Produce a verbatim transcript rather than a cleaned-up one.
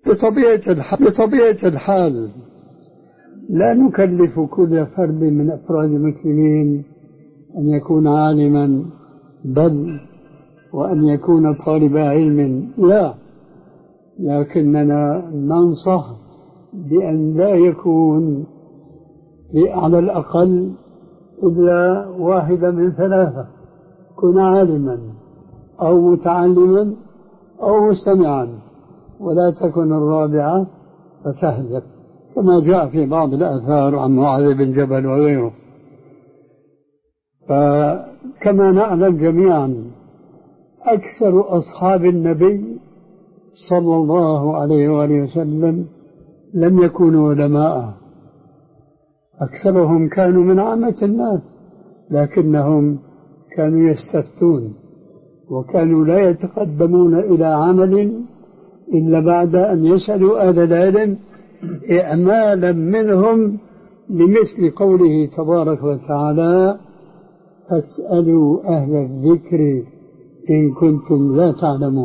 بطبيعة الحال, بطبيعة الحال لا نكلف كل فرد من أفراد المسلمين أن يكون عالما بل وأن يكون طالب علم، لا، لكننا ننصح بأن لا يكون على الأقل إلا واحدة من ثلاثة: كن عالما أو متعلما أو مستمعا، ولا تكن الرابعة فتهلك، كما جاء في بعض الآثار عن معاذ بن جبل وغيره. فكما نعلم جميعا أكثر أصحاب النبي صلى الله عليه وآله وسلم لم يكونوا علماء، أكثرهم كانوا من عامة الناس، لكنهم كانوا يستفتون وكانوا لا يتقدمون إلى عمل إلا بعد أن يسألوا أهل العلم إعمالا منهم، لمثل قوله تبارك وتعالى: فاسألوا أهل الذكر إن كنتم لا تعلمون.